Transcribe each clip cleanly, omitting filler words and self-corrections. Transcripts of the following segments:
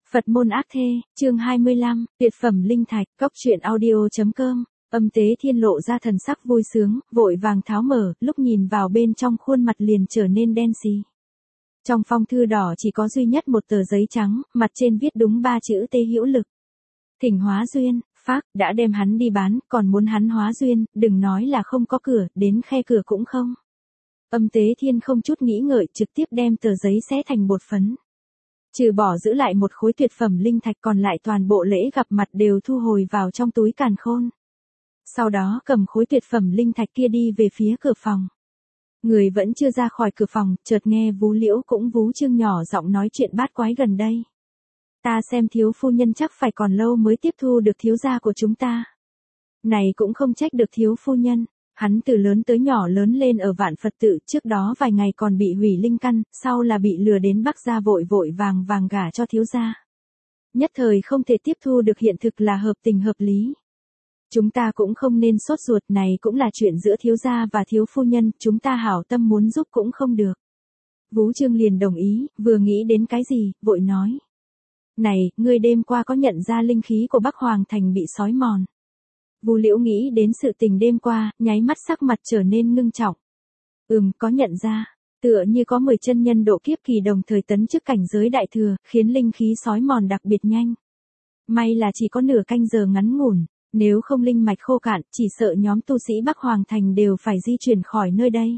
Phật môn ác thê, chương 25, tuyệt phẩm linh thạch, cóc truyện audio.com. Âm Tế Thiên lộ ra thần sắc vui sướng, vội vàng tháo mở, lúc nhìn vào bên trong khuôn mặt liền trở nên đen xì. Trong phong thư đỏ chỉ có duy nhất một tờ giấy trắng, mặt trên viết đúng 3 chữ Tê Hữu Lực. Thỉnh hóa duyên, phác, đã đem hắn đi bán, còn muốn hắn hóa duyên, đừng nói là không có cửa, đến khe cửa cũng không. Âm Tế Thiên không chút nghĩ ngợi, trực tiếp đem tờ giấy xé thành bột phấn. Trừ bỏ giữ lại một khối tuyệt phẩm linh thạch, còn lại toàn bộ lễ gặp mặt đều thu hồi vào trong túi càn khôn. Sau đó cầm khối tuyệt phẩm linh thạch kia đi về phía cửa phòng. Người vẫn chưa ra khỏi cửa phòng, chợt nghe Vú Liễu cũng Vú Trương nhỏ giọng nói chuyện bát quái gần đây. Ta xem thiếu phu nhân chắc phải còn lâu mới tiếp thu được thiếu gia của chúng ta. Này cũng không trách được thiếu phu nhân. Hắn từ lớn tới nhỏ lớn lên ở Vạn Phật tự, trước đó vài ngày còn bị hủy linh căn, sau là bị lừa đến Bắc gia vội vội vàng vàng gả cho thiếu gia. Nhất thời không thể tiếp thu được hiện thực là hợp tình hợp lý. Chúng ta cũng không nên sốt ruột, này cũng là chuyện giữa thiếu gia và thiếu phu nhân, chúng ta hảo tâm muốn giúp cũng không được. Vú Trương liền đồng ý, vừa nghĩ đến cái gì, vội nói. Này, ngươi đêm qua có nhận ra linh khí của Bắc Hoàng Thành bị xói mòn? Vú Liễu nghĩ đến sự tình đêm qua, nháy mắt sắc mặt trở nên ngưng trọng. Có nhận ra, tựa như có 10 chân nhân độ kiếp kỳ đồng thời tấn chức cảnh giới đại thừa, khiến linh khí xói mòn đặc biệt nhanh. May là chỉ có nửa canh giờ ngắn ngủn, nếu không linh mạch khô cạn, chỉ sợ nhóm tu sĩ Bắc Hoàng Thành đều phải di chuyển khỏi nơi đây.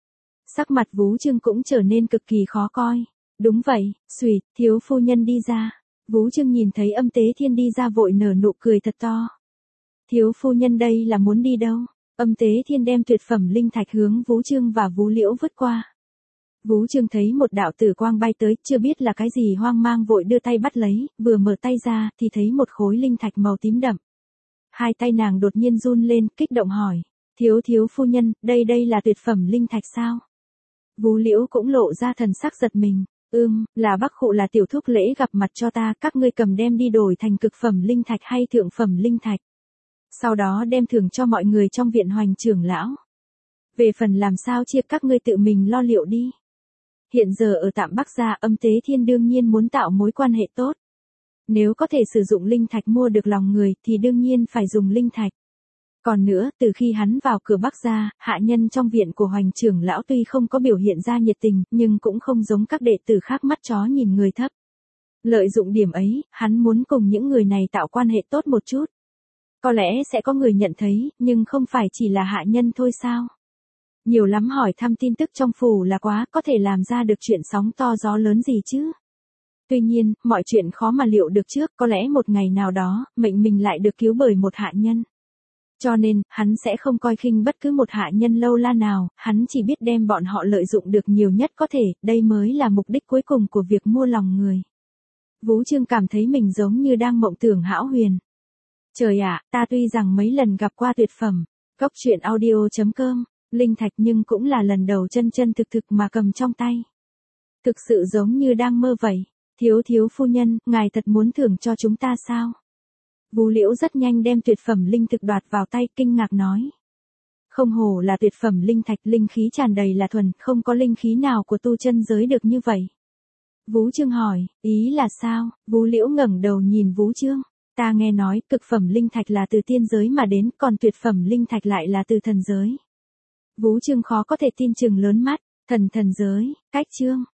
Sắc mặt Vú Trương cũng trở nên cực kỳ khó coi. Đúng vậy, xuỵt, thiếu phu nhân đi ra. Vú Trương nhìn thấy Âm Tế Thiên đi ra vội nở nụ cười thật to. Thiếu phu nhân đây là muốn đi đâu? Âm Tế Thiên đem tuyệt phẩm linh thạch hướng Vú Trương và Vú Liễu vứt qua. Vú Trương thấy một đạo tử quang bay tới, chưa biết là cái gì hoang mang vội đưa tay bắt lấy, vừa mở tay ra thì thấy một khối linh thạch màu tím đậm. Hai tay nàng đột nhiên run lên, kích động hỏi. Thiếu phu nhân, đây là tuyệt phẩm linh thạch sao? Vú Liễu cũng lộ ra thần sắc giật mình. Là Bắc Khụ là tiểu thúc lễ gặp mặt cho ta, các ngươi cầm đem đi đổi thành cực phẩm linh thạch hay thượng phẩm linh thạch. Sau đó đem thưởng cho mọi người trong viện Hoành trưởng lão. Về phần làm sao chia các ngươi tự mình lo liệu đi. Hiện giờ ở tạm Bắc gia, Âm Tế Thiên đương nhiên muốn tạo mối quan hệ tốt. Nếu có thể sử dụng linh thạch mua được lòng người thì đương nhiên phải dùng linh thạch. Còn nữa, từ khi hắn vào cửa Bắc gia, hạ nhân trong viện của Hoành trưởng lão tuy không có biểu hiện ra nhiệt tình, nhưng cũng không giống các đệ tử khác mắt chó nhìn người thấp. Lợi dụng điểm ấy, hắn muốn cùng những người này tạo quan hệ tốt một chút. Có lẽ sẽ có người nhận thấy, nhưng không phải chỉ là hạ nhân thôi sao? Nhiều lắm hỏi thăm tin tức trong phủ là quá, có thể làm ra được chuyện sóng to gió lớn gì chứ? Tuy nhiên, mọi chuyện khó mà liệu được trước, có lẽ một ngày nào đó, mệnh mình lại được cứu bởi một hạ nhân. Cho nên, hắn sẽ không coi khinh bất cứ một hạ nhân lâu la nào, hắn chỉ biết đem bọn họ lợi dụng được nhiều nhất có thể, đây mới là mục đích cuối cùng của việc mua lòng người. Vú Trương cảm thấy mình giống như đang mộng tưởng hão huyền. Trời ạ, ta tuy rằng mấy lần gặp qua tuyệt phẩm, cóc truyện audio.com, linh thạch nhưng cũng là lần đầu chân thực mà cầm trong tay. Thực sự giống như đang mơ vậy. Thiếu phu nhân, ngài thật muốn thưởng cho chúng ta sao? Vú Liễu rất nhanh đem tuyệt phẩm linh thực đoạt vào tay, kinh ngạc nói. Không hổ là tuyệt phẩm linh thạch, linh khí tràn đầy là thuần, không có linh khí nào của tu chân giới được như vậy. Vú Trương hỏi, ý là sao? Vú Liễu ngẩng đầu nhìn Vú Trương. Ta nghe nói, cực phẩm linh thạch là từ tiên giới mà đến, còn tuyệt phẩm linh thạch lại là từ thần giới. Vú Trương khó có thể tin chừng lớn mắt, thần giới, cách Trương.